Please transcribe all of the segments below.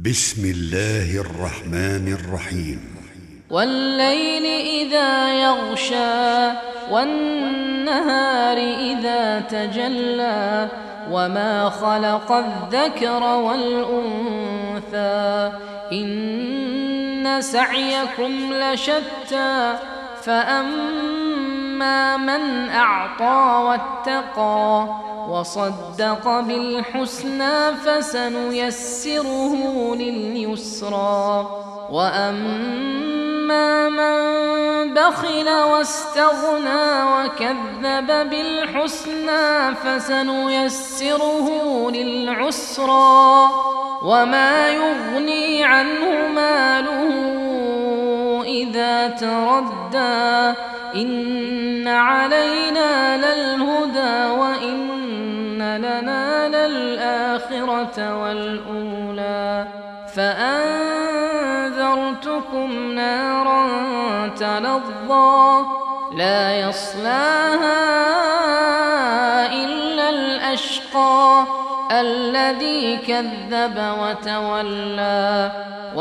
بسم الله الرحمن الرحيم والليل إذا يغشى والنهار إذا تجلى وما خلق الذكر والأنثى إن سعيكم لشتى فأما من أعطى واتقى وصدق بالحسنى فسنيسره لليسرى وأما من بخل واستغنى وكذب بالحسنى فسنيسره للعسرى وما يغني عنه ماله إذا تردى إن علينا للهدى وإن لنا للآخرة والأولى فأنذرتكم نارا تلظى لا يصلاها إلا الأشقى الذي كذب وتولى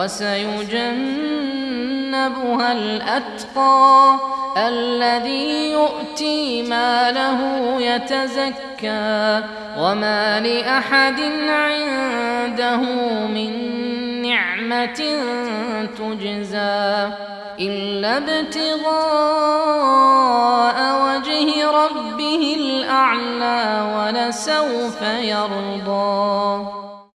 وسيجنبها الأتقى الذي يؤتي ماله يتزكى وما لأحد عنده من نعمة تجزى إلا ابتغاء وجه ربه الأعلى ولسوف يرضى.